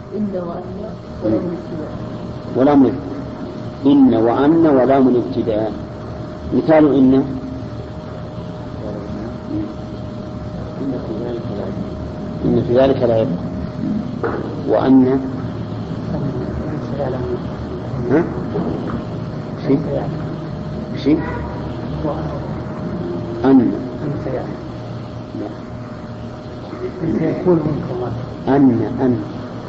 إن وأن ولام الابتداء. ولام إن وأن ولام الابتداء. مثال إن في ذلك لا يبقى. وأن ها؟ شيء أن يكون منكم أن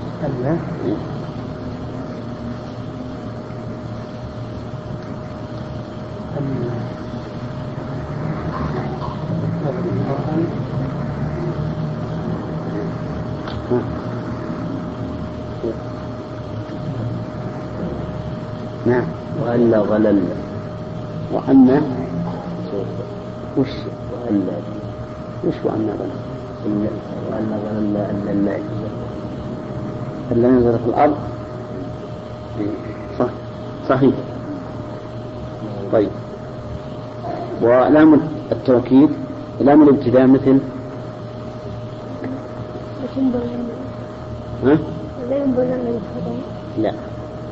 نعم. وأن ظلل وأن وش وأن ظلل وأن ظلل أن الماء اللي ينزل في الأرض. صحيح. طيب. ولام التوكيد لام الابتداء مثل ها؟ لا.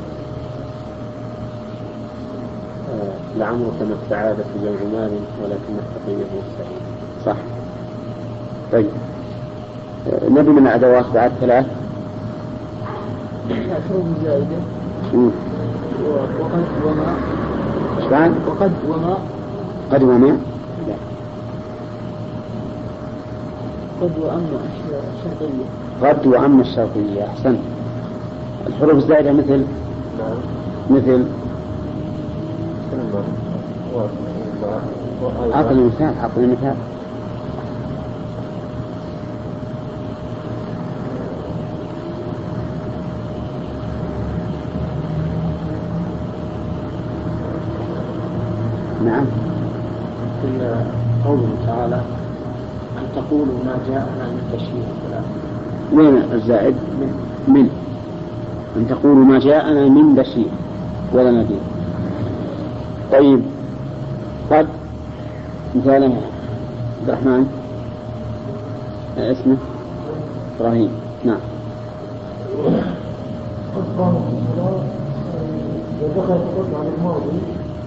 لعمرك ما السعادة زوج مال ولكن التقي هو السعيد. صح. طيب نبي من الأدوات بعد ثلاث. شروط زائدة. وقد وما. إيش وقد وما. قد وما. لا. قد وأما الشرطية. قد وأما الشرطية. أحسنت. الحروف الزائدة مثل عقل مثال. نعم. قوله تعالى أن تقولوا ما جاءنا من تشريع فلان. وين الزائد؟ من أن تقولوا ما جاءنا من بشير ولا نذير. طيب قد مثالا عبد الرحمن اسمه إبراهيم. نعم. قد قامت الصلاة ودخلت الرد على الماضي.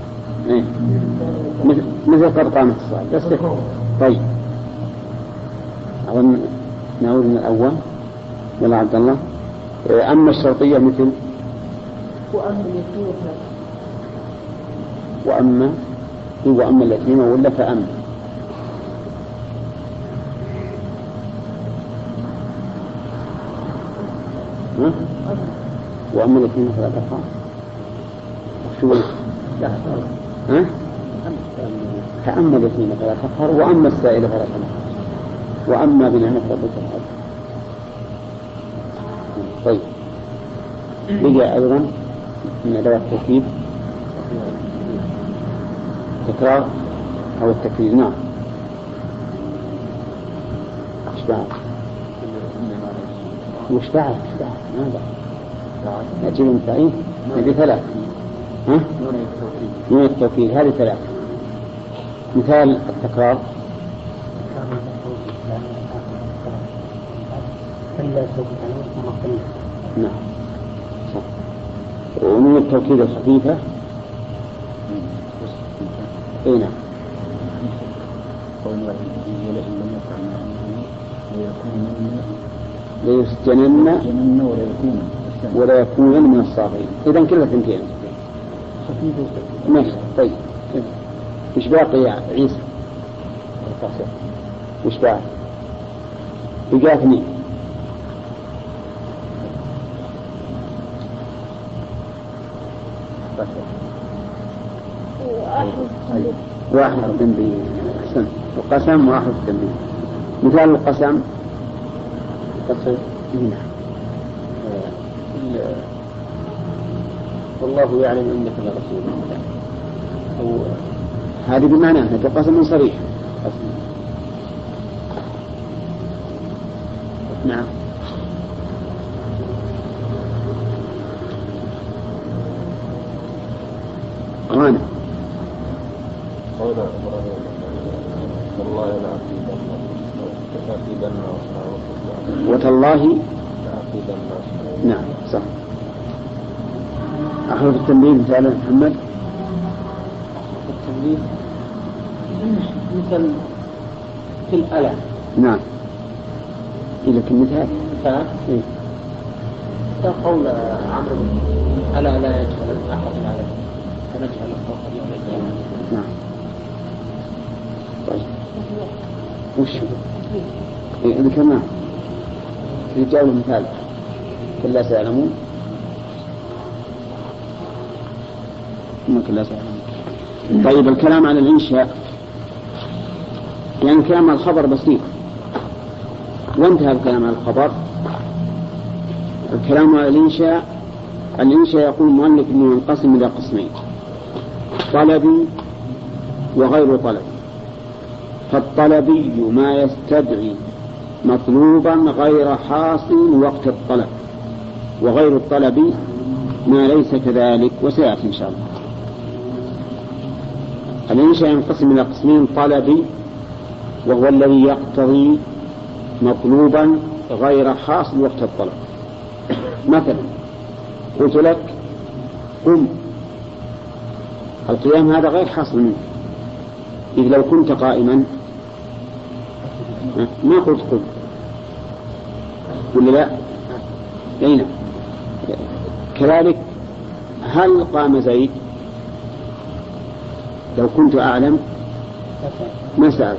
مثل قد قامت الصلاة. طيب أظن نعود من الأول ولا عبد الله. أما الشرطية مثل وأما اليتيم ولا فأما. وأما اليتيم فلا تقهر. شو فأما اليتيم فلا تقهر وأما السائل فلا تنهر وأما بنعمة ربك فحدث. طيب بقى أيضا من أدوات التركيب تكرار أو التكرير. نعم. وش بعد ماذا نجيب التعريف. نبي ثلاث. نون التوكيد هذه ثلاث. مثال التكرار نعم صح. ونون التوكيد الخفيفة أين ليسجنن ولا يكون من الصاغرين. إذن كلها ثنتين. ماشي. طيب وش باقي يا عيسى؟ وش باقي؟ بقى اثنين. واحد تنبيه. أحسن. القسم واحد تنبيه. مثال القسم هنا والله يعلم إنك لرسول أو هذه بمعنى أنه قسم صريح. نعم. أمانة. وتالله نعم صح. أحرف التنبيه مثال محمد. التنبيه مثل في الألم. نعم. إذا كمثال. مثال. إيه. قول عمرو ألا لا يجهل أحد العالم فنجهل فوق اليوم القيامة. نعم. طيب. وش؟ إيه ذكرناه. يجاوب مثال. كلا سيعلمون. كلا سيعلمون. طيب الكلام عن الإنشاء يعني الكلام عن الخبر بسيط وانتهى الكلام عن الخبر. الكلام عن الإنشاء يقول المؤلف أنه ينقسم إلى قسمين: طلبي وغير طلبي. فالطلبي ما يستدعي مطلوبا غير حاصل وقت الطلب، وغير الطلبي ما ليس كذلك وسيأتي إن شاء الله. الإنشاء ينقسم إلى قسمين: طلبي وهو الذي يقتضي مطلوبا غير حاصل وقت الطلب. مثلا قلت لك قم، القيام هذا غير حاصل منك، إذ لو كنت قائما ما قلت قم ولا لا؟ أين كذلك هل قام زيد؟ لو كنت أعلم ما سأل.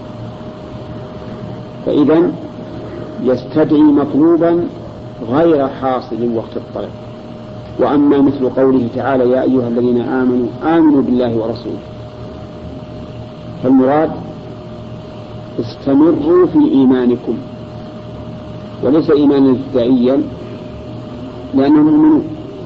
فإذا يستدعي مطلوبا غير حاصل وقت الطلب. وأما مثل قوله تعالى: يا أيها الذين آمنوا آمنوا بالله ورسوله، فالمراد استمروا في إيمانكم، وليس إيمانا ابتدائيا لأنهم يؤمنون.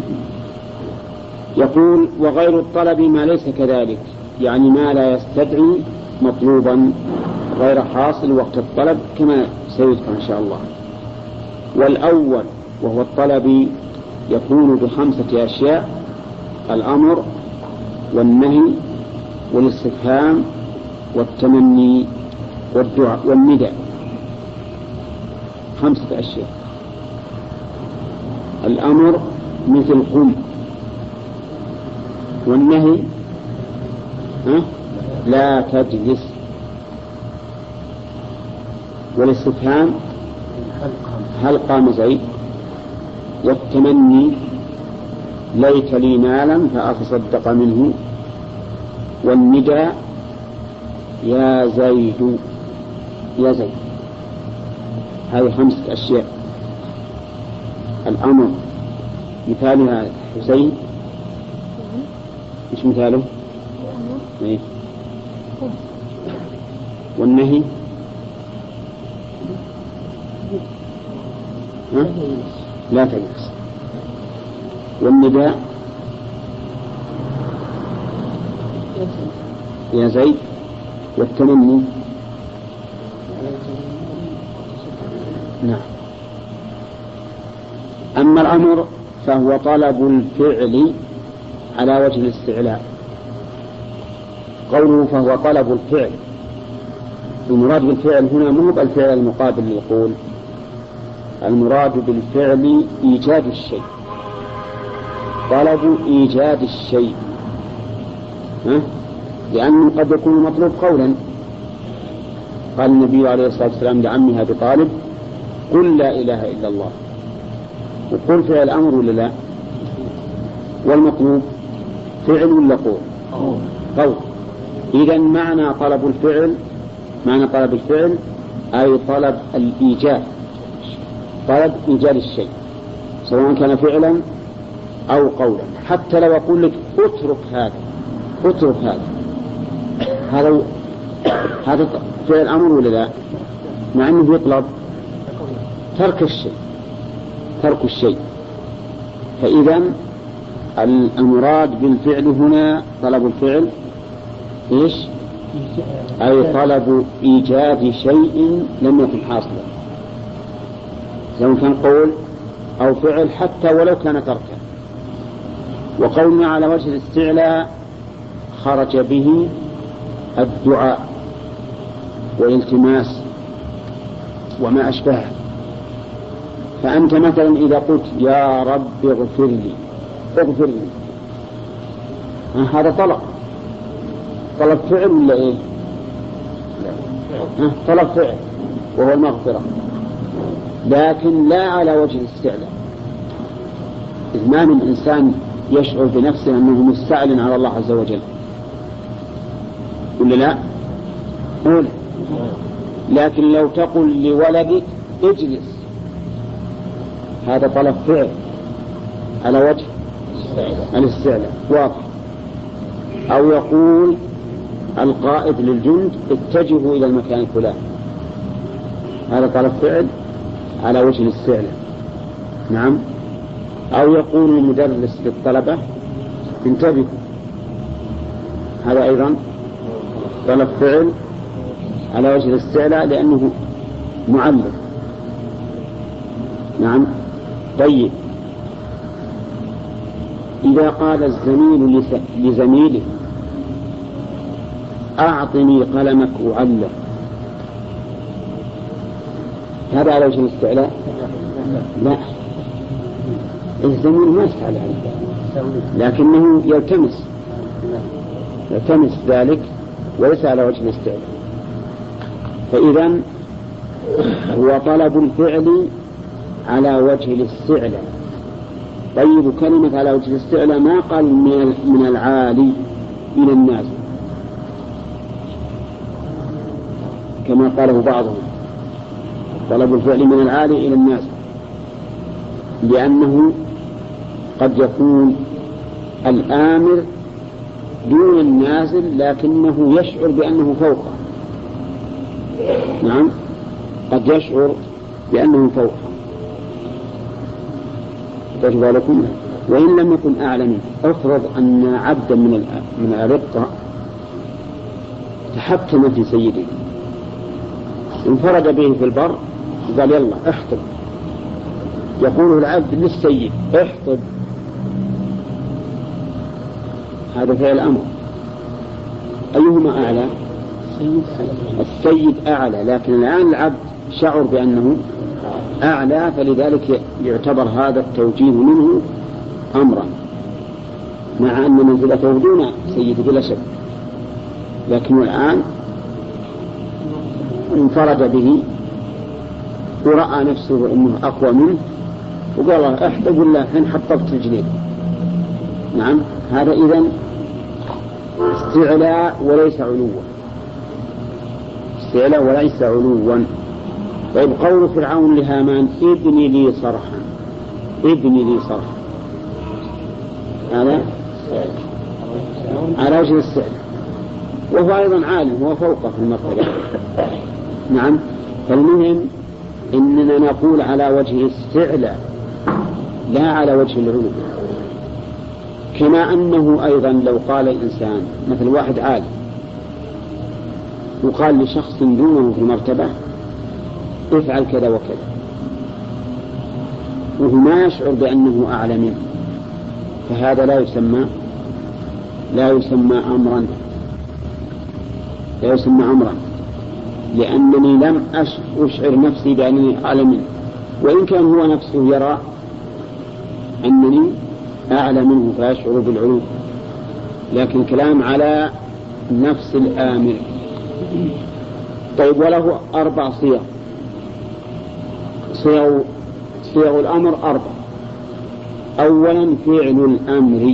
يقول: وغير الطلب ما ليس كذلك، يعني ما لا يستدعي مطلوبا غير حاصل وقت الطلب كما سيذكر إن شاء الله. والأول وهو الطلب يكون بخمسة أشياء: الأمر والنهي والاستفهام والتمني والدعاء والنداء. 5 أشياء. الأمر مثل قم، والنهي لا تجلس، والاستفهام هل قام زيد، والتمني ليت لي مالا فأتصدق منه، والنداء يا زيد يا زيد. هذه 5 أشياء. الأمر مثالها حسين، إيش مثاله؟ إيه؟ والنهي لا تجلس، والنداء يا زيد، والتمني نعم. أما الأمر فهو طلب الفعل على وجه الاستعلاء. قوله فهو طلب الفعل، المراد بالفعل هنا مو بالفعل المقابل للقول، المراد بالفعل إيجاد الشيء، طلب إيجاد الشيء، لأنه قد يكون مطلوب قولا. قال النبي عليه الصلاة والسلام لعمه أبي طالب: قل لا إله إلا الله. وقل فعل أمر ولا لا؟ والمطلوب فعل ولا قول؟ إذن معنى طلب الفعل أي طلب الإيجاد، طلب إيجاد الشيء سواء كان فعلا أو قولا. حتى لو أقول لك اترك هذا، هذا فعل أمر ولا لا؟ مع أنه يطلب ترك الشيء. فإذا المراد بالفعل هنا طلب الفعل إيش؟ أي طلب إيجاد شيء لم يكن حاصلا، سواء كان قول أو فعل حتى ولو كان تركا. وقولنا على وجه الاستعلاء خرج به الدعاء والالتماس وما أشبهه، فأنت مثلا إذا قلت يا رب اغفر لي، اغفر لي، هذا طلب فعل ولا إيه؟ طلب فعل وهو المغفرة، لكن لا على وجه الاستعلاء، إذ ما من إنسان يشعر بنفسه أنه مستعل على الله عز وجل، ولا لا؟ قول. لكن لو تقول لولدك اجلس، هذا طلب فعل على وجه الاستعلاء واضح. أو يقول القائد للجند اتجهوا إلى المكان الفلاني، هذا طلب فعل على وجه الاستعلاء. نعم. أو يقول المدرس للطلبة انتبهوا، هذا أيضا طلب فعل على وجه الاستعلاء لأنه معلم. نعم. طيب، إذا قال الزميل لزميله أعطني قلمك أعلم، هذا على وجه الاستعلاء؟ لا، الزميل ما يستعلى عليه، لكنه يلتمس ذلك وليس على وجه الاستعلاء. فإذا هو طلب الفعل على وجه الاستعلاء. طيب، كلمة على وجه الاستعلاء ما قال من العالي إلى النازل كما قاله بعضهم، طلب الفعل من العالي إلى النازل، لأنه قد يكون الآمر دون النازل لكنه يشعر بأنه فوقه. نعم، قد يشعر بأنه فوقه. تجب لكم وإن لم يكن أعلم. أفرض أن عبدا من الرقة تحكم في سيده، انفرد به في البر، قال يلا احطب، يقول العبد للسيد احطب، هذا فعل أمر. أيهما أعلى؟ السيد أعلى، لكن الآن العبد شعر بأنه أعلى، فلذلك يعتبر هذا التوجيه منه أمرا، مع أن منزلته دون سيده بلا شك، لكن الآن انفرد به ورأى نفسه أنه أقوى منه، وقال احطب ولا حين حطبت رجليك. نعم، هذا إذن استعلاء وليس علوا، استعلاء وليس علوا. طيب، قول فرعون لهامان ابني لي صرحا، ابني لي صرحا، هذا على وجه الاستعلاء، وهو أيضا عالم، هو فوقه في المرتبة. نعم. فالمهم إننا نقول على وجه الاستعلاء لا على وجه العلو. كما أنه أيضا لو قال الإنسان مثل واحد عالم وقال لشخص دونه في المرتبة افعل كذا وكذا، وهو ما يشعر بأنه أعلى منه، فهذا لا يسمى أمرا، لا يسمى أمرا، لأنني لم أشعر نفسي بأنني أعلى منه، وإن كان هو نفسه يرى أنني أعلى منه فيشعر بالعلو، لكن كلام على نفس الآمر. طيب، وله 4 صيغ، صيغ الأمر 4. أولا فعل الأمر،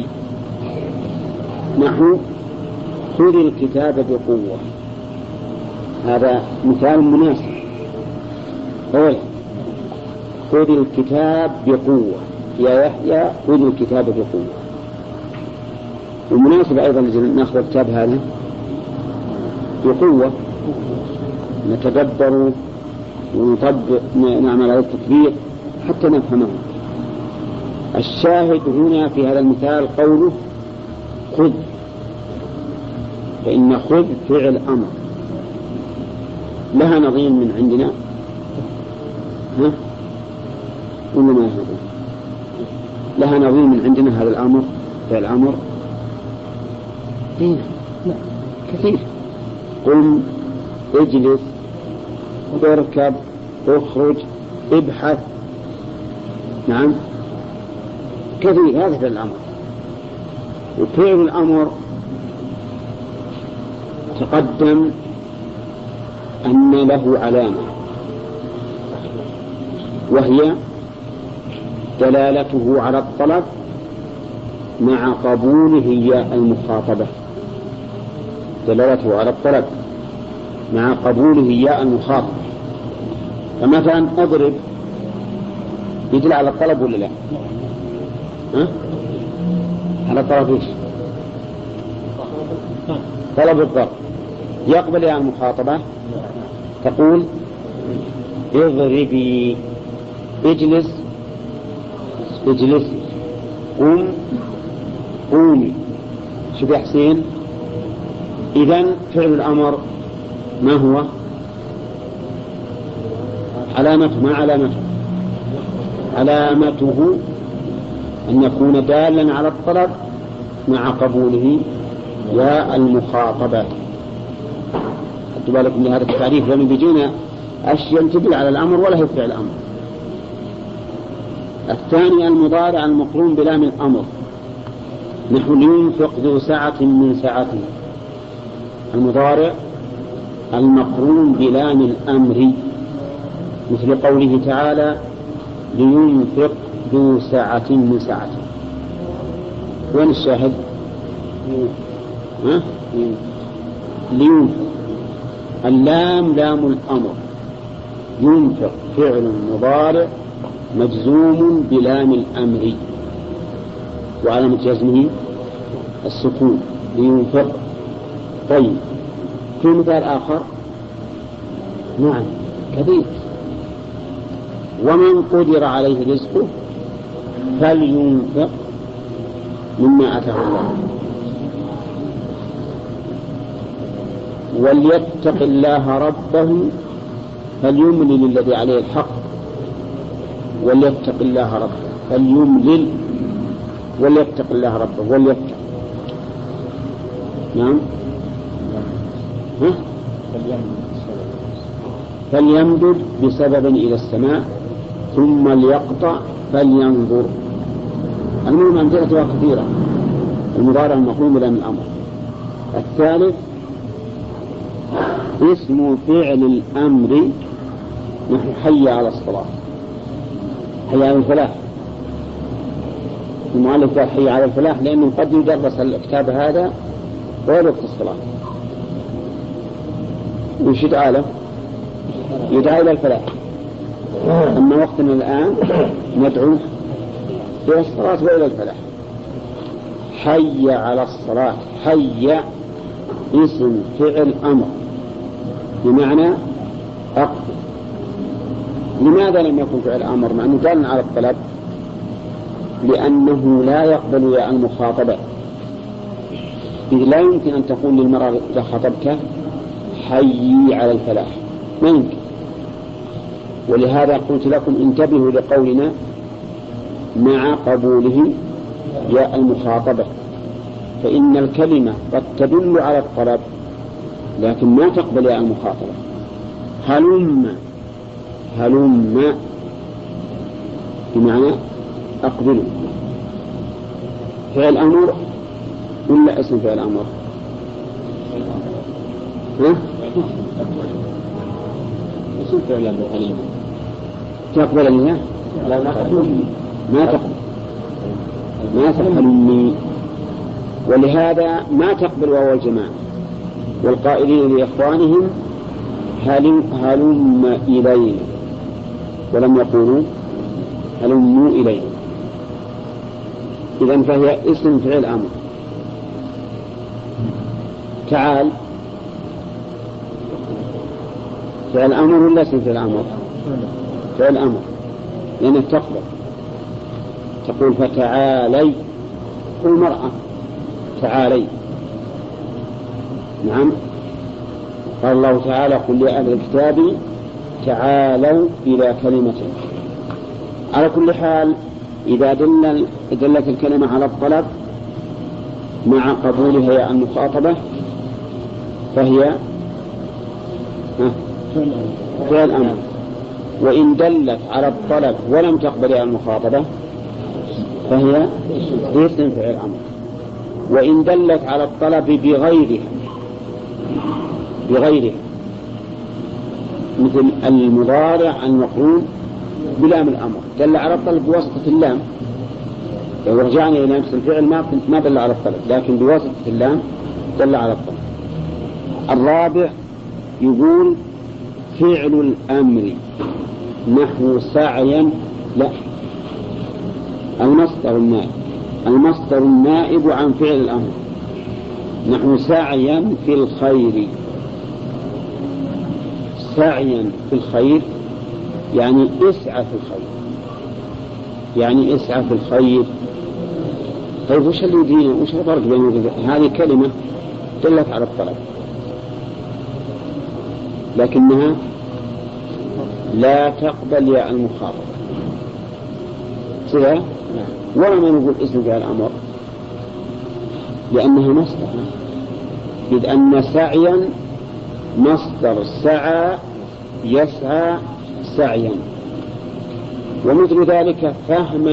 نحو خذ الكتاب بقوة، هذا مثال مناسب. أولا خذ الكتاب بقوة، يا يحيى خذ الكتاب بقوة. ومناسب أيضا نأخذ الكتاب هذا بقوة، نتدبر ونطبق، نعمل على التطبيق حتى نفهمه. الشاهد هنا في هذا المثال قوله خذ، فإن خذ فعل أمر لها نظير من عندنا، ولا ما لها نظير من عندنا هذا الأمر فعل أمر؟ لا، كثير. قم، اجلس، اركب، اخرج، ابحث، نعم كثير، هذا فعل الأمر. وفعل الأمر تقدم أن له علامة، وهي دلالته على الطلب مع قبوله ياء المخاطبة. دلالته على الطلب مع قبوله ياء المخاطبة. فمثلا أضرب يدل على الطلب ولا لا؟ ها؟ على الطلب إيش؟ طلب الضرب. يقبل ياء المخاطبة، تقول اضربي، اجلس اجلس، قم قومي. شوف يا حسين، إذن فعل الأمر ما هو؟ علامته، ما علامته؟ علامته أن يكون دالا على الطلب مع قبوله يا المخاطبة. خدوا بالكم من هذا التعريف، لأنه بيجينا أشياء تدل على الأمر ولا هي فعل الأمر. الثاني المضارع المقرون بلام الأمر، نحو لينفق ذو سعة من سعته. المضارع المقرون بلام الأمر، مثل قوله تعالى لينفق ذو سعة من سعته. وين الشاهد؟ ها؟ لينفق، اللام لام الأمر، ينفق فعل مضارع مجزوم بلام الأمر، وعلامة جزمه السكون، لينفق. طيب، في مثال آخر؟ نعم كثير. ومن قدر عليه رزقه فلينفق مما آتاه الله وليتق الله ربه فليملل الذي عليه الحق وليتق الله ربه. فليملل وليتق الله ربه، وليتق. نعم. ها؟ فليمدد بسبب إلى السماء ثم ليقطع فلينظر. المهم أمثلتها كثيرة. المضارع المقرون بلام الأمر. الثالث اسم فعل الأمر، نحن حي على الصلاة، حي على الفلاح. المؤلف قال حي على الفلاح لأنه قد يدرس الكتاب هذا غير وقت الصلاة. وش يدعى يدعى إلى الفلاح. أما وقتنا الآن ندعو إلى الصلاة وإلى الفلاح. حي على الصلاة، حي اسم فعل أمر بمعنى أقبل. لماذا لم يكن فعل أمر مع أنه دال على الطلب؟ لأنه لا يقبل ياء المخاطبة. إذ لا يمكن أن تقول للمرأة إذا خطبك حي على الفلاح، ما يمكن. ولهذا قلت لكم انتبهوا لقولنا مع قبوله ياء المخاطبة، فإن الكلمة قد تدل على الطلب لكن ما تقبل ياء المخاطبة. هلم بمعنى أقبله. فعل أمر ولا اسم فعل أمر؟ اسم فعل أمر. تقبل منها؟ ما تقبل. ولهذا ما تقبل واو الجماعة. والقائلين لإخوانهم هلم إلينا، ولم يقولوا هلموا إلينا. إذن فهي اسم فعل أمر. تعال فعل أمر ولا اسم فعل أمر؟ فعل أمر، لأنك تقول فتعالي المرأة تعالي. نعم. قال الله تعالى قل يا أهل الكتاب تعالوا إلى كلمة. على كل حال إذا دلت الكلمة على الطلب مع قبولها ياء المخاطبة فهي فعل أمر. وإن دلت على الطلب ولم تقبل المخاطبة فهي اسم فعل الأمر. وإن دلت على الطلب بغيرها مثل المضارع المقرون بلام الأمر دل على الطلب بواسطة اللام، لو رجعنا إلى نفس الفعل ما دل على الطلب، لكن بواسطة اللام دل على الطلب. الرابع يقول فعل الأمر نحو سعيا، لا، المصدر النائب عن فعل الأمر نحو سعيا في الخير. سعيا في الخير يعني اسعى في الخير، يعني اسعى في الخير. طيب وش اللي يدينا؟ وش الفرق بين هذه كلمة دلت على الطلب لكنها لا تقبل يا المخاطب كذا، ولا ما نقول اسم فعل الأمر لأنها مصدر، إذ أن سعيا مصدر سعى يسعى سعيا. ومثل ذلك فهما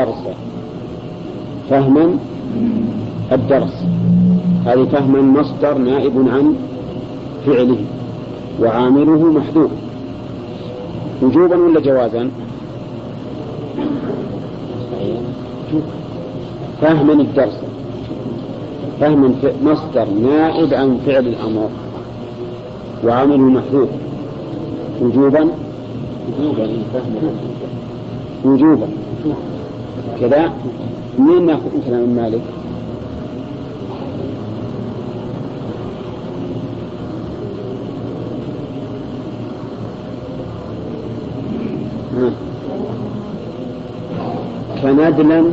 الدرس، هذه فهما مصدر نائب عن فعله وعامله محذوف وجوبا ولا جوازا؟ فهما الدرس، فهما مصدر نائب عن فعل الأمر وعامله محذوف وجوبا كذا. منين ناخذ كلام مالك؟ كندلا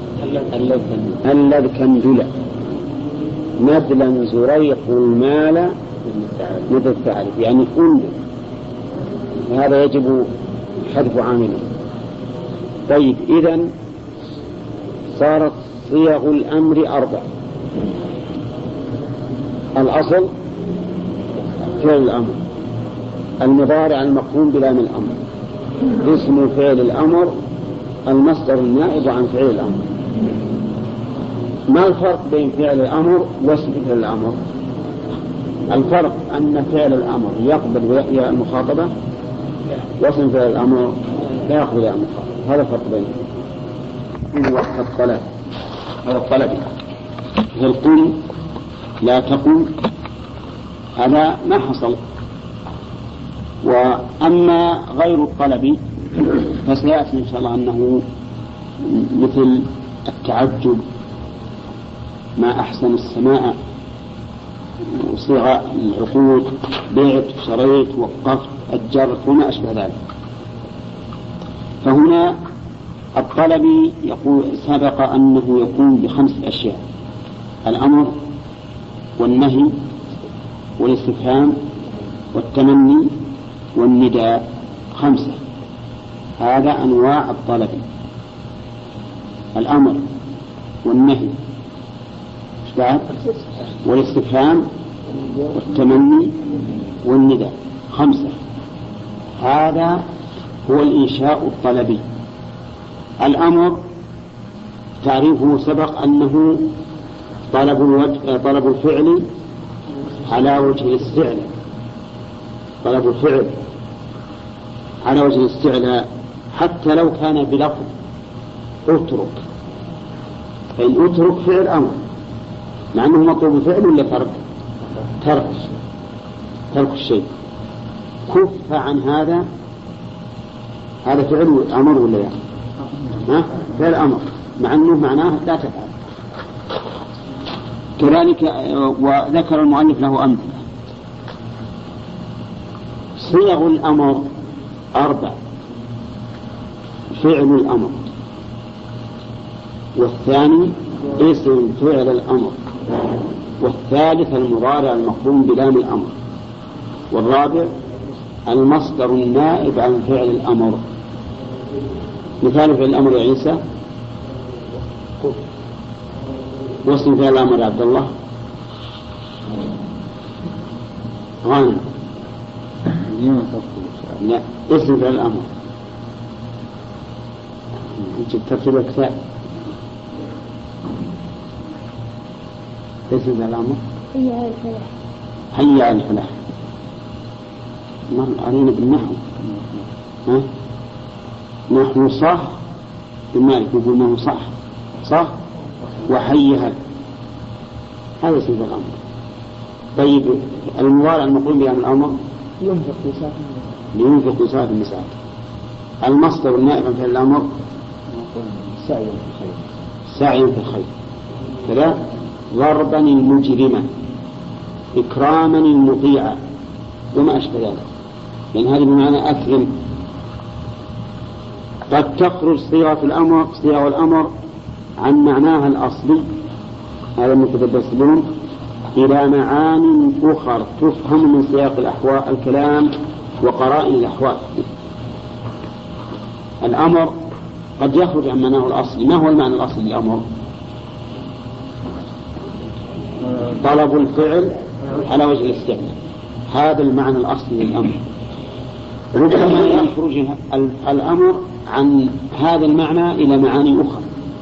الذكندلا ندلا زريق المال مثل الثالث يعني أنزل، هذا يجب حذف عامله. طيب إذن صارت صيغ الأمر 4. الأصل فعل الأمر، المضارع المقرون بلام الأمر، اسم فعل الأمر، المصدر النائب عن فعل الأمر. ما الفرق بين فعل الأمر واسم فعل الأمر؟ الفرق أن فعل الأمر يقبل ويحيى المخاطبة، واسم فعل الأمر لا يقبل المخاطبة. هذا الفرق بينهم. وقت الطلب هذا الطلب، هل قل لا تقل هذا ما حصل. وأما غير الطلب فسيأتي إن شاء الله أنه مثل التعجب، ما أحسن السماء، وصيغ العقود، بعت، شريت، وقفت، أجرت وما أشبه ذلك. فهنا الطلب يقول سبق أنه يكون ب5 أشياء: الأمر والنهي والاستفهام والتمني والنداء، 5. هذا أنواع الطلب: الأمر والنهي والاستفهام والتمني والنداء، 5. هذا هو الإنشاء الطلبي. الأمر تعريفه سبق أنه طلب الفعل على وجه الاستعلاء، طلب الفعل على وجه الاستعلاء حتى لو كان بلفظ اترك، فإن اترك فعل أمر مع أنه مطلوب فعل ولا ترك الشيء. كف عن هذا فعل أمر ولا لا؟ فعل أمر مع أنه معناه لا تفعل. كذلك وذكر المؤلف له أمثلة. صيغ الأمر 4: فعل الأمر، والثاني اسم فعل الأمر، والثالث المضارع المقرون بلام الأمر، والرابع المصدر النائب عن فعل الأمر. مثال فعل الأمر يا عيسى، واسم فعل الأمر يا عبد الله غانم. لا، اسم فعل الأمر. جبت ترتيب الكتاب. اسم فعل الأمر هي على الفلاح. هيا على الفلاح. مر علينا بالنحو. ها؟ نحو صح بمالك يقول ما هو صح وحيها، هذا اسم الأمر. طيب المضارع المقول به عن الأمر ينفق وساعة المساعد. المصدر النائب عن فعل الأمر سعي في الخير كذا. ضربا المجرمة، إكراما المطيعة، وما أشبه ذلك، لأن هذه بمعنى أكرم. قد تخرج صيغة الأمر عن معناها الأصلي، هذا المتدبس لهم، إلى معاني أخرى تفهم من سياق الكلام وقرائن الأحوال. الأمر قد يخرج عن معناه الأصلي. ما هو المعنى الأصلي للأمر؟ طلب الفعل على وجه الاستعمال، هذا المعنى الأصلي للأمر. ربما يخرج الأمر عن هذا المعنى إلى معاني أخرى،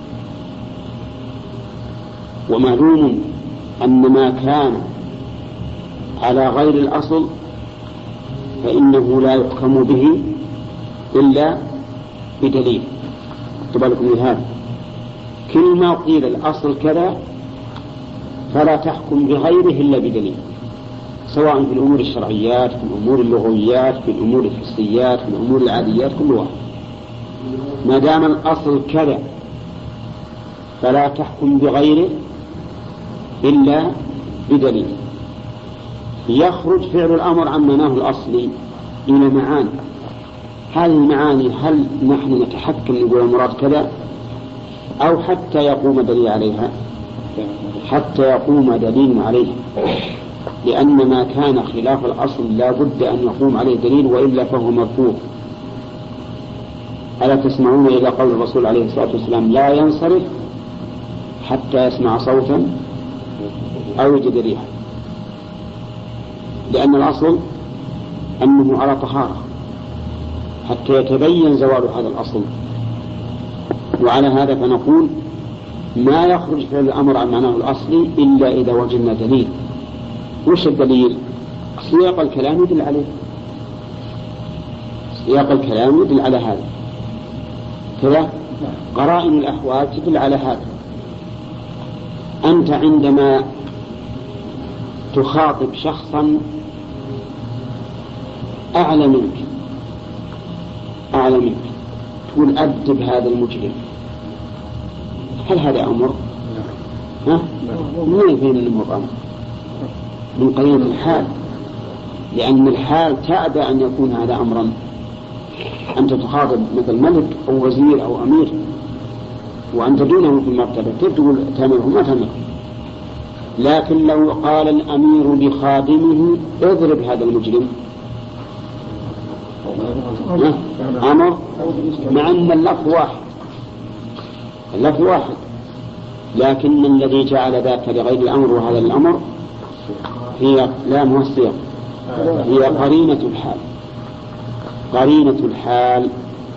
ومعلوم أن ما كان على غير الأصل فإنه لا يحكم به إلا بدليل. تبالكم لهذا كل ما قيل الأصل كذا فلا تحكم بغيره إلا بدليل، سواء في الأمور الشرعيات، في الأمور اللغويات، في الأمور الحسيات، في الأمور العاديات، كل واحد ما دام الأصل كذا فلا تحكم بغيره إلا بدليل. يخرج فعل الأمر عن معناه الأصلي إلى معاني. هذه المعاني هل نحن نتحكم نقول المراد كذا أو حتى يقوم دليل عليها؟ حتى يقوم دليل عليها، لأن ما كان خلاف الأصل لا بد أن يقوم عليه دليل، وإلا فهو مرفوض. ألا تسمعون إلى قول الرسول عليه الصلاة والسلام لا ينصرف حتى يسمع صوتا أو يجد ريحا؟ لأن الأصل أنه على طهارة حتى يتبين زوال هذا الأصل. وعلى هذا فنقول ما يخرج فعل الأمر عن معناه الأصلي إلا إذا وجدنا دليل. وش الدليل؟ سياق الكلام يدل عليه، سياق الكلام يدل على هذا كذا، قرائن الأحوال تدل على هذا. أنت عندما تخاطب شخصا أعلى منك تقول أدب هذا المجرم، هل هذا أمر؟ ما يفهم الأمر من قرينة الحال، لأن الحال تأبى أن يكون هذا أمرا. أنت تخاطب مثل ملك أو وزير أو أمير وأنت دونه في المرتبة، تقول تأمره ما تأمره. لكن لو قال الأمير لخادمه اضرب هذا المجرم، أمر، مع أن اللفظ واحد، لكن الذي جعل ذاك لغير الأمر وهذا الأمر هي لا موصية، هي قرينة الحال.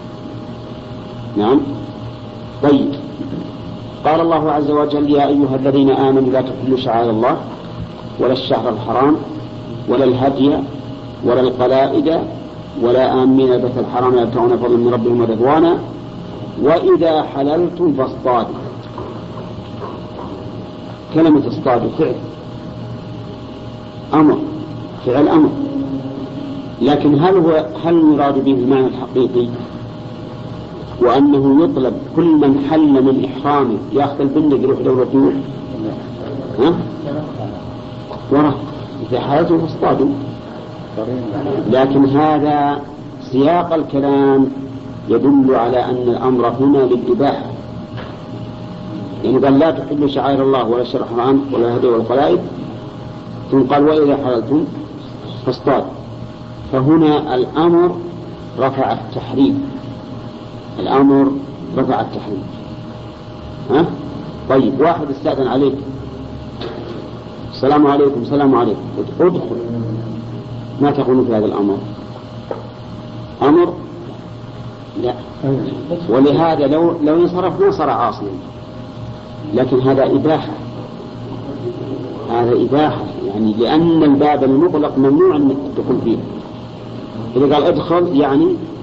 نعم. طيب، قال الله عز وجل يا أيها الذين آمنوا لا تحلوا شعائر الله ولا الشهر الحرام ولا الهدي ولا القلائد ولا آمين البيت الحرام يبتغون فضلا من ربهم ورضوانا وإذا حللتم فاصطادوا. كلمة اصطادوا فعل أمر، لكن هل يراد به المعنى الحقيقي وأنه يطلب كل من حل من إحرامه يأخذ البندق يروح دورة طيور؟ وراه إذا حللتم فاصطادوا. لكن هذا سياق الكلام يدل على أن الأمر هنا للإباحة، يعني قال لا تحلوا شعائر الله ولا الشهر الحرام ولا الهدي ولا القلائد، ثم قال وإذا حللتم فاصطادوا. فهنا الأمر رفع التحريم، طيب، واحد استأذن عليك السلام عليكم، السلام عليكم، ادخل، ما تقولون في هذا الأمر؟ أمر لا، ولهذا لو انصرف ما صار عاصيا، لكن هذا إباحة، هذا إباحة يعني، لأن الباب المغلق ممنوع من الدخول فيه. إذا قال ادخل يعني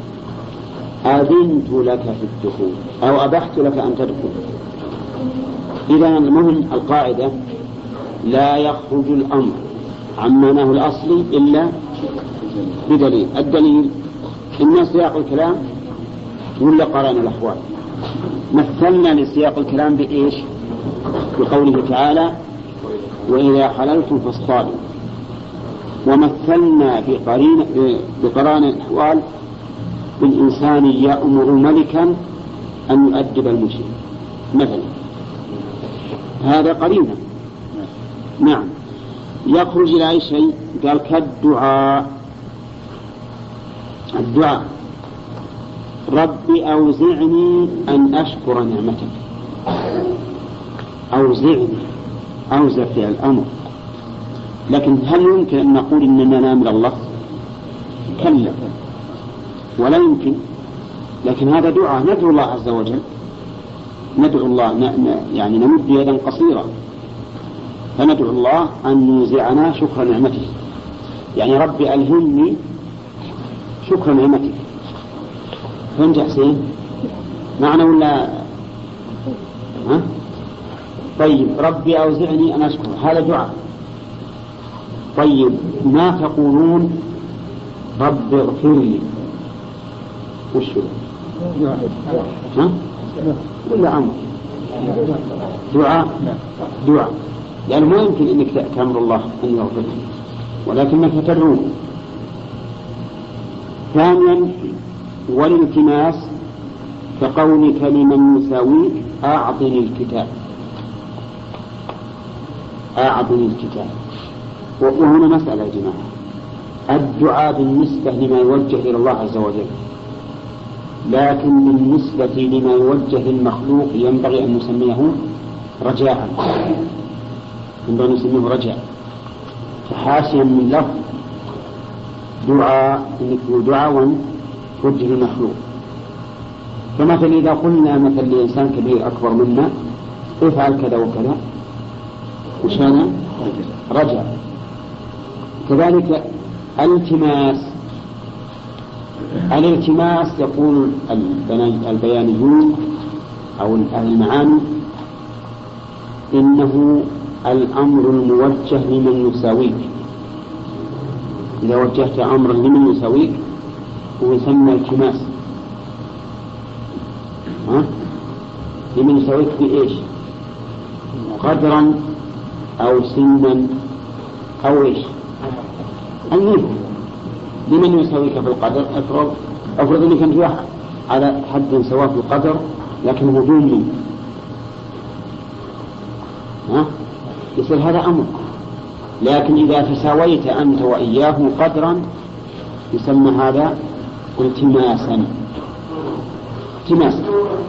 أذنت لك في الدخول أو أبحت لك أن تدخل. إذا المهم القاعدة لا يخرج الأمر عن معناه الأصلي إلا بدليل. الدليل إما سياق الكلام ولا قرائن الأحوال. مثلنا لسياق الكلام بإيش؟ بقوله تعالى وإذا حللتم فاصطادوا، ومثلنا بقرائن الأحوال بالإنسان يأمر ملكا أن يؤدب المشرك مثلا، هذا قرينة. نعم. يخرج إلى أي شيء؟ قال كالدعاء. الدعاء ربي أوزعني أن أشكر نعمتك. أوزعني، أوزع فعل الأمر، لكن هل يمكن أن نقول إننا نامر الله؟ كلا، ولا يمكن. لكن هذا دعاء، ندعو الله عز وجل، ندعو الله يعني نمد يدا قصيرة، فندعو الله أن يوزعنا شكر نعمته، يعني ربي ألهمني شكر نعمتك. فهمت حسين؟ معنى ولا ها؟ طيب ربي أوزعني أن أشكر، هذا دعاء. طيب ما تقولون رب اغفر لي؟ وش هو؟ ها؟ ولا أمر؟ دعاء، دعاء، لأنه ما يمكن أنك تأمر الله أن يغفر لك، ولكنك تدعو. ثانيا والالتماس كقولك لمن يساويك أعطني الكتاب، أعطني الكتاب. وهنا مسألة يا جماعة، الدعاء بالنسبة لما يوجه إلى الله عز وجل، لكن بالنسبة لما يوجه للمخلوق ينبغي أن نسميه رجاء، ينبغي أن نسميه رجاء. فحاشيا من لفظ دعاء إنك دعاء توجه للمخلوق. فمثلا إذا قلنا مثلا لإنسان كبير أكبر منا افعل كذا وكذا، وش هذا؟ رجاء. كذلك الالتماس، الالتماس يقول البيانيون أو أهل المعاني إنه الأمر الموجه لمن يساويك. إذا وجهت أمرا لمن يساويك هو يسمى التماس. لمن يساويك بإيش؟ قدرا أو سنا أو إيش؟ المهم لمن يساويك في القدر. أفرض أنك أنت واحد على حد سواء في القدر لكن هو دون منك، يصير هذا أمر. لكن إذا تساويت أنت وإياه قدرا يسمى هذا التماسا. التماسا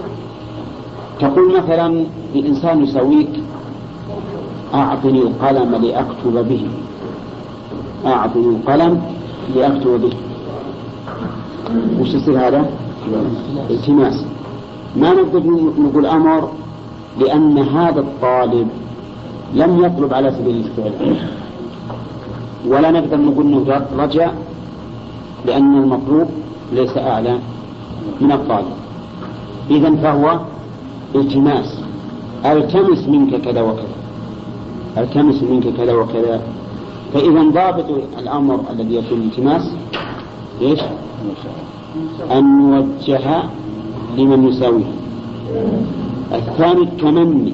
تقول مثلا الإنسان يساويك أعطني القلم لأكتب به، أعطني القلم لأكتب به، وش يصير هذا؟ التماس. ما نقدر نقول أمر، لأن هذا الطالب لم يطلب على سبيل الاستعلاء، ولا نقدر نقول انه رجاء، لأن المطلوب ليس أعلى من الطالب. إذن فهو التماس، التمس منك كذا وكذا، التمس منك كذا وكذا. فإذا ضابط الأمر الذي يكون التماس إيش؟ أن يوجه لمن يساويه. الثاني التمني.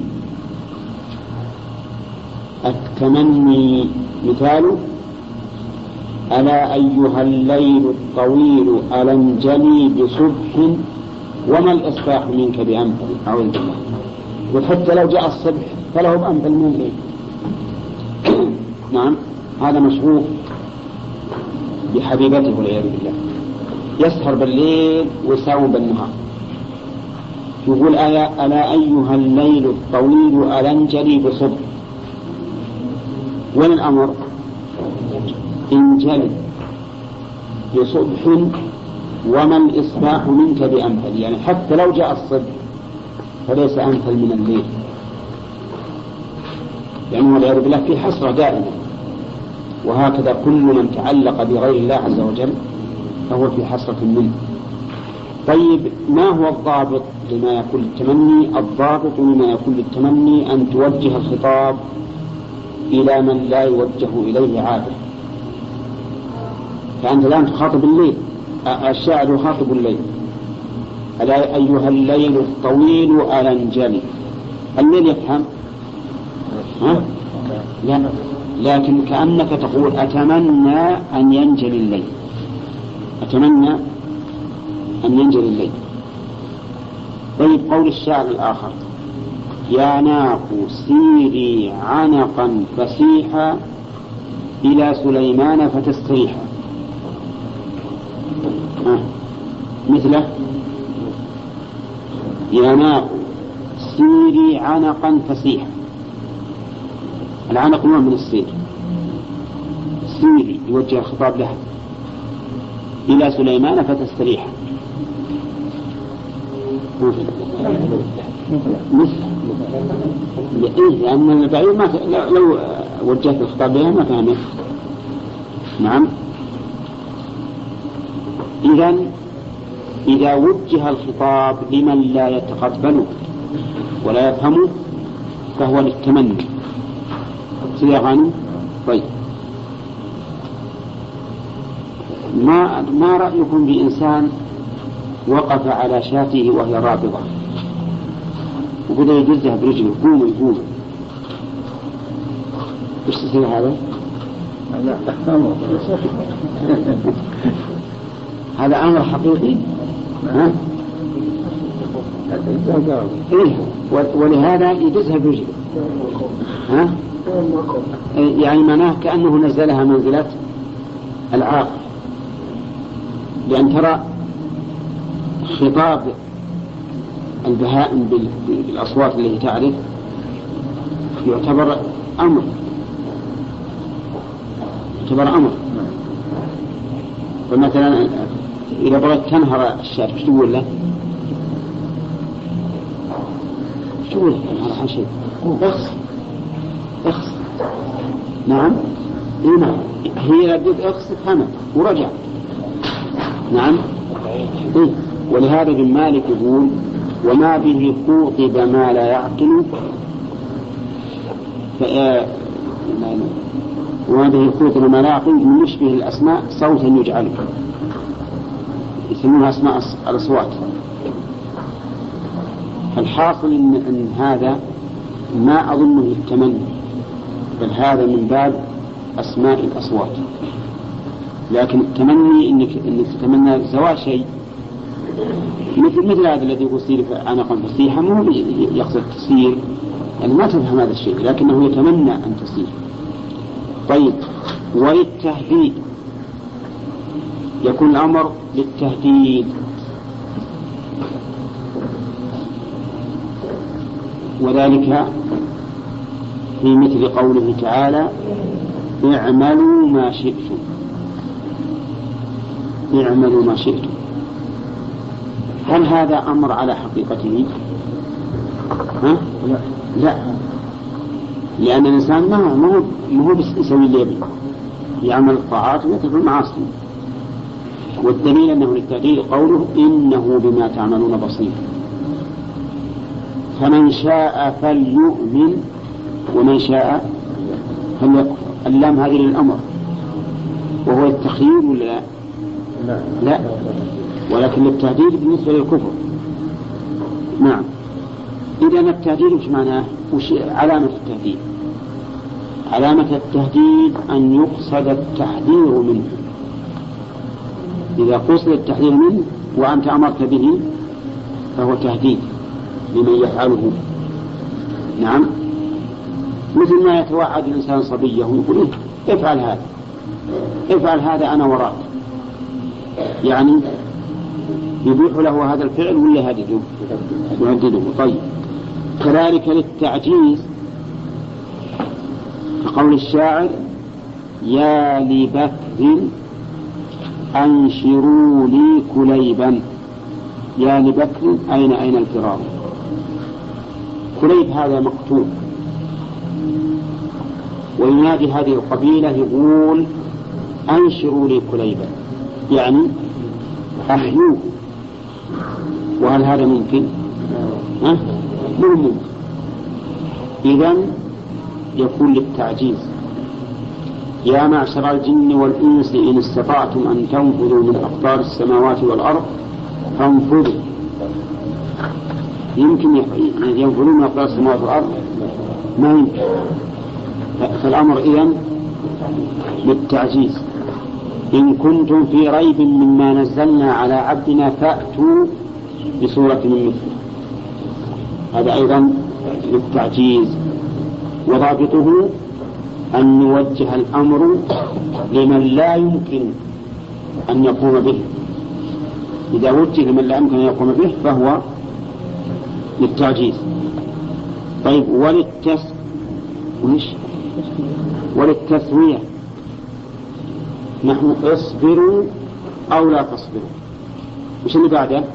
التمني مثاله ألا أيها الليل الطويل ألنجلي بصبح وما الإصباح منك بأمثل. أعوذ بالله. وحتى لو جاء الصبح فله بأمثل من الليل. نعم، هذا مشغوف بحبيبته والعياذ بالله، يسهر بالليل ويساوم بالنهار. يقول ألا أيها الليل الطويل ألنجلي بصبح، وين الأمر؟ انجلي بصبح وما الإصباح منك بأمثل، يعني حتى لو جاء الصبح فليس أمثل من الليل، يعني والعياذ بالله في حسرة دائما. وهكذا كل من تعلق بغير الله عز وجل فهو في حسرة منه. طيب ما هو الضابط لما يكون التمني؟ الضابط لما يكون التمني أن توجه الخطاب إلى من لا يوجه إليه عادة. فأنت الآن تخاطب الليل، الشاعر يخاطب الليل: ألا أيها الليل الطويل ألا انجلي. الليل يفهم؟ لا، لكن كأنك تقول أتمنى أن ينجلي الليل، أتمنى أن ينجلي الليل. طيب قول الشاعر الآخر: يا ناق سيري عنقا فسيحا إلى سليمان فتستريحا، مثله: يا ناق سيري عنقا فسيحا. العنق نوع من السير، سيري يوجه الخطاب لها، إلى سليمان فتستريحا. لأن البعير ما لو وجهت الخطاب لها ما فهمت. نعم. إذا وجه الخطاب لمن لا يتقبله ولا يفهمه فهو للتمني. سيغاني. طيب ما رأيكم بإنسان وقف على شاته وهي رابضة وبدأ يجزها برجله: قوموا قوموا. ايش تصير هذا؟ هذا أمر حقيقي. إيه؟ ولهذا يجزها برجله. يعني معناه كأنه نزلها منزلة العاقل، لأن ترى خطاب البهائم بالأصوات التي تعرف يعتبر أمر، فمثلا إذا بغيت تنهر الشاة ايش تقول له؟ تقول تنهر شيء اخس. نعم. نعم. هي ردت اخس فهمت ورجع. نعم. ولهذا ابن مالك يقول: وما به خوطب ما لا يعقل وما به خوطب ما لا يعقل من يشبه الأسماء صوتا يجعله، يسمونها أسماء الأصوات. فالحاصل إن هذا ما أظنه التمني، بل هذا من باب أسماء الأصوات. لكن التمني إنك تتمنى زوال شيء، مثل هذا الذي يقول سير عنقا فسيحا، مو يقصد تسير، يعني ما تفهم هذا الشيء، لكنه يتمنى أن تسير. طيب وللتهديد يكون الأمر للتهديد، وذلك في مثل قوله تعالى: اعملوا ما شئتم. اعملوا ما شئتم. هل هذا أمر على حقيقته؟ لا، لأن الإنسان ما هو يسوي اللي يبي، يعمل الطاعات ويترك المعاصي. والدليل أنه للتهديد قوله: إنه بما تعملون بصير. فمن شاء فليؤمن ومن شاء فليكفر. اللام هذه للأمر، وهو التخيير ولا لا؟ ولكن للتهديد بالنسبة للكفر. نعم. إذا التهديد وش معناه؟ وش علامة التهديد؟ علامة التهديد أن يقصد التحذير منه. إذا قصد التحذير منه وأنت أمرت به فهو تهديد لمن يفعله. نعم. مثل ما يتوعد الإنسان صبيه ويقول: افعل هذا أنا وراك، يعني يبيح له هذا الفعل ولا يهدده. طيب كذلك للتعجيز كقول الشاعر: يا لبكر أنشروا لي كليبا يا لبكر أين الفرار. كليب هذا مقتول، وينادي هذه القبيلة يقول أنشروا لي كليبا، يعني أحيوه. وهل هذا ممكن؟ ممكن. إذن يكون للتعجيز. يا معشر الجن والإنس إن استطعتم أن تنفذوا من أقطار السماوات والأرض فانفذوا. يمكن ينفذون من أقطار السماوات والأرض؟ ما يمكن. فالأمر إذن للتعجيز. إن كنتم في ريب مما نزلنا على عبدنا فأتوا بسورة من مثله. هذا أيضا للتعجيز. وضابطه أن نوجه الأمر لمن لا يمكن أن يقوم به. إذا وجه لمن لا يمكن أن يقوم به فهو للتعجيز. طيب وللتسوية نحن اصبروا أو لا تصبروا. وش اللي بعده؟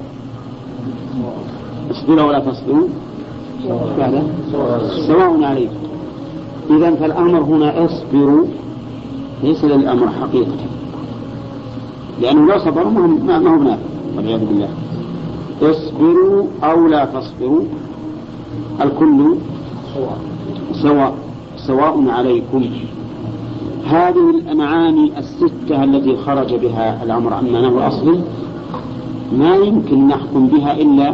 اصبروا ولا تصبروا بعده سواء عليكم. إذن فالأمر هنا اصبروا ليس للأمر حقيقة، لأنه لو صبروا ما هو نافع والعياذ بالله. اصبروا أو لا تصبروا الكل سواء عليكم. هذه المعاني الستة التي خرج بها الأمر عن معناه الأصلي ما يمكن نحكم بها إلا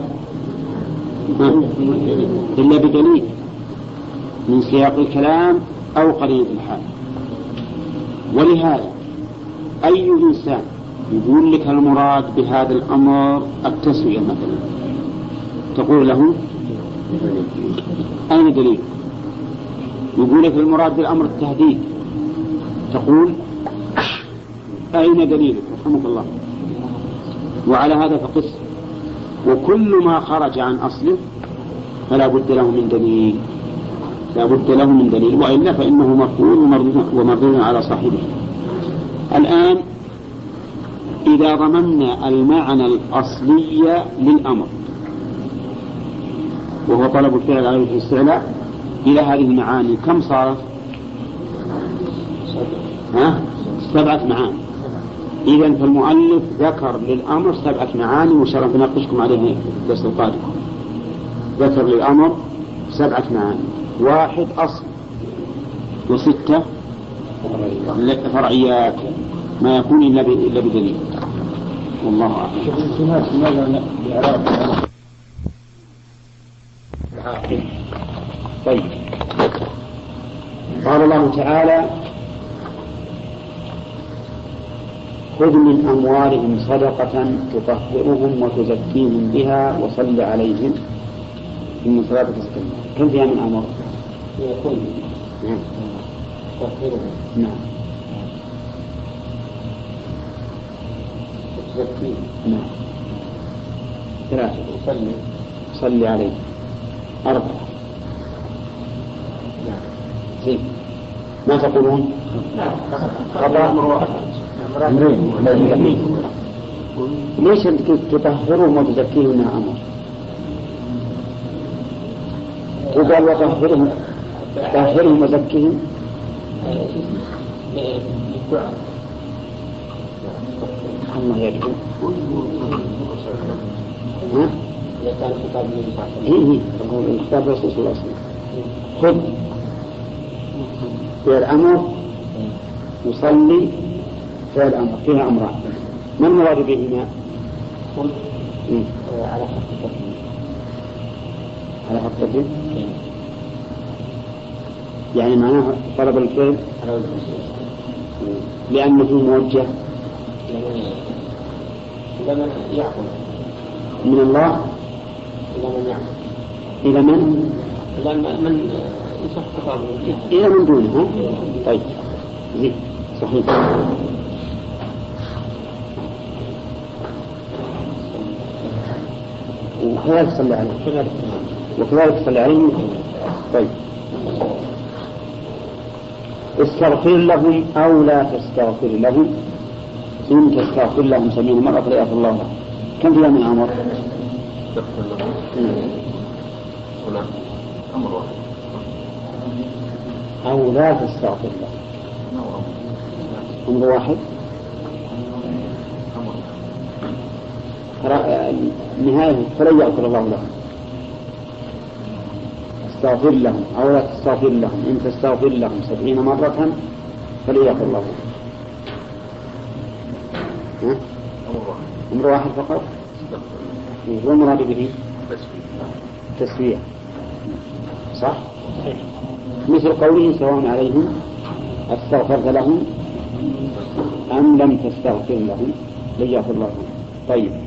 بدليل من سياق الكلام أو قرينة الحال. ولهذا أي إنسان يقول لك المراد بهذا الأمر التسوية مثلا، تقول له أين دليل؟ يقول لك المراد بالأمر التهديد، تقول أين دليلك؟ رحمك الله. وعلى هذا فقس. وكل ما خرج عن أصله فلا بد له من دليل، لا بد له من دليل، وإلا فإنه مرفوض ومردود على صاحبه. الآن إذا ضمننا المعنى الأصلي للأمر وهو طلب الفعل عليه الاستعلاء إلى هذه المعاني كم صارت؟ 7 معاني. إذن فالمؤلف ذكر للأمر 7 معاني، وإن شاء الله بناقشكم عليها في الدرس القادم. ذكر للأمر 7 معاني، 1 أصل، و6 فرعيات ما يكون إلا بدليل. والله أعلم. طيب، قال الله تعالى خذ من أموالهم صدقة تطهرهم وتزكيهم بها وصل عليهم إن صلاتك سكن. كم فيها من أمر؟ يقول تطهرهم. نعم. وتزكيهم. نعم. 3. صل عليهم. 4. نعم. زين. ما تقولون؟ أمرين. ليش أنت تطهرهم وتزكيهم من أمر؟ وقال وطهرهم وزكيهم. الله يرحمه. يقول كتاب الرسول صلى الله عليه وسلم خذ فعل أمر يصلي فعل أمر فيها أمران، ما المراد بهما؟ على حق التكليف يعني معناه طلب الفعل لأنه موجه إلى من يعقل من الله إلى من إلى من دونه. طيب زين صحيح. وكذلك صلى عليه. طيب استغفر لهم أو لا تستغفر لهم إن تستغفر لهم 70 مرة فلا يغفر الله لهم. كم فيها من أمر؟ تغفر لهم ولا أمر واحد أو لا تستغفر لهم أمر واحد. نهاية فلا يغفر الله لهم. استغفر لهم أو لا تستغفر لهم إن تستغفر لهم 70 مرة فلا يغفر الله لهم. أمر واحد فقط. والمراد به تسوية صح؟ مثل قوله سواء عليهم استغفرت لهم أم لم تستغفر لهم لن يغفر الله لهم. طيب